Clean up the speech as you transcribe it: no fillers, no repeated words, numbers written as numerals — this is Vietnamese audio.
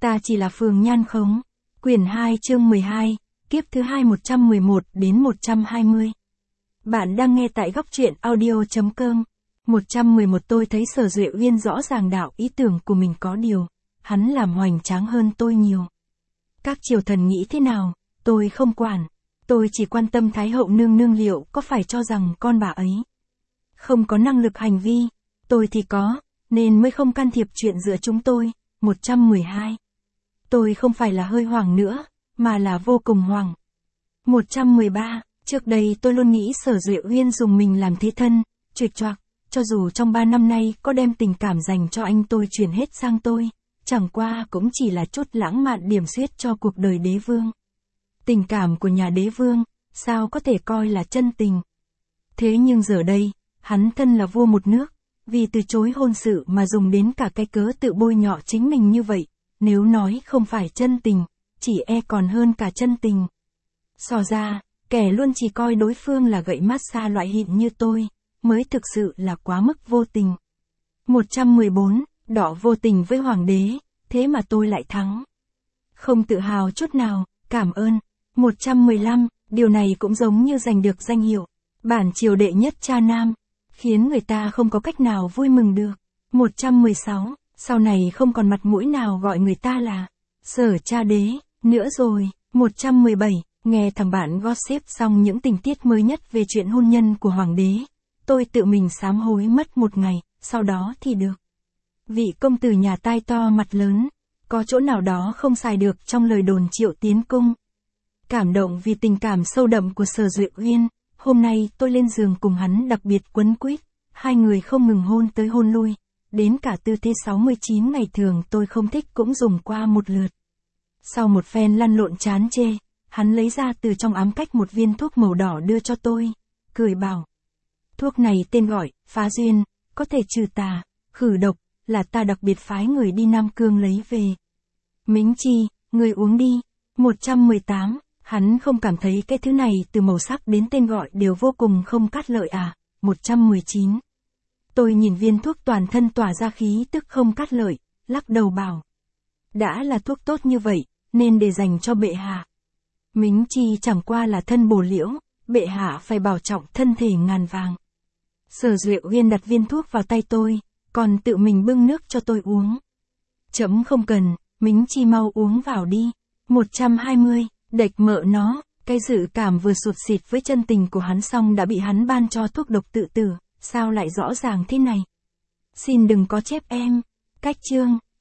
Ta chỉ là phường Nhan Khống. Quyển 2 chương 12, kiếp thứ 2 111 đến 120. Bạn đang nghe tại góc truyện audio.com. 111 Tôi thấy Sở Duệ Uyên rõ ràng đạo ý tưởng của mình có điều. Hắn làm hoành tráng hơn tôi nhiều. Các triều thần nghĩ thế nào, tôi không quản. Tôi chỉ quan tâm Thái hậu nương nương liệu có phải cho rằng con bà ấy không có năng lực hành vi, tôi thì có, nên mới không can thiệp chuyện giữa chúng tôi. 112. Tôi không phải là hơi hoảng nữa, mà là vô cùng hoảng. 113. Trước đây tôi luôn nghĩ Sở Duệ Uyên dùng mình làm thế thân, chuệch choạc, cho dù trong 3 năm nay có đem tình cảm dành cho anh tôi chuyển hết sang tôi, chẳng qua cũng chỉ là chút lãng mạn điểm xuyết cho cuộc đời đế vương. Tình cảm của nhà đế vương, sao có thể coi là chân tình. Thế nhưng giờ đây, hắn thân là vua một nước, vì từ chối hôn sự mà dùng đến cả cái cớ tự bôi nhọ chính mình như vậy, nếu nói không phải chân tình, chỉ e còn hơn cả chân tình. So ra, kẻ luôn chỉ coi đối phương là gậy massage loại hịn như tôi, mới thực sự là quá mức vô tình. 114. Đỏ vô tình với hoàng đế, thế mà tôi lại thắng. Không tự hào chút nào, cảm ơn. 115. Điều này cũng giống như giành được danh hiệu bản triều đệ nhất cha nam, khiến người ta không có cách nào vui mừng được. 116. Sau này không còn mặt mũi nào gọi người ta là Sở cha đế nữa rồi. 117. Nghe thằng bạn gossip xong những tình tiết mới nhất về chuyện hôn nhân của hoàng đế, tôi tự mình sám hối mất một ngày, sau đó thì được vị công tử nhà tai to mặt lớn, có chỗ nào đó không xài được trong lời đồn triệu tiến cung. Cảm động vì tình cảm sâu đậm của Sở Duệ Uyên, hôm nay tôi lên giường cùng hắn đặc biệt quấn quýt, hai người không ngừng hôn tới hôn lui, đến cả tư thế 69 ngày thường tôi không thích cũng dùng qua một lượt. Sau một phen lăn lộn chán chê, hắn lấy ra từ trong ám cách một viên thuốc màu đỏ đưa cho tôi, cười bảo. Thuốc này tên gọi, phá duyên, có thể trừ tà, khử độc, là ta đặc biệt phái người đi Nam Cương lấy về. Mính Chi, người uống đi. 118. Hắn không cảm thấy cái thứ này từ màu sắc đến tên gọi đều vô cùng không cát lợi à. 119. Tôi nhìn viên thuốc toàn thân tỏa ra khí tức không cát lợi, lắc đầu bảo. Đã là thuốc tốt như vậy, nên để dành cho bệ hạ. Mính Chi chẳng qua là thân bổ liễu, bệ hạ phải bảo trọng thân thể ngàn vàng. Sở Duệ Uyên đặt viên thuốc vào tay tôi, còn tự mình bưng nước cho tôi uống. Chấm không cần, Mính Chi mau uống vào đi. 120. Đệch mợ nó, cái dự cảm vừa sụt xịt với chân tình của hắn xong đã bị hắn ban cho thuốc độc tự tử, sao lại rõ ràng thế này? Xin đừng có chép em. Cách chương.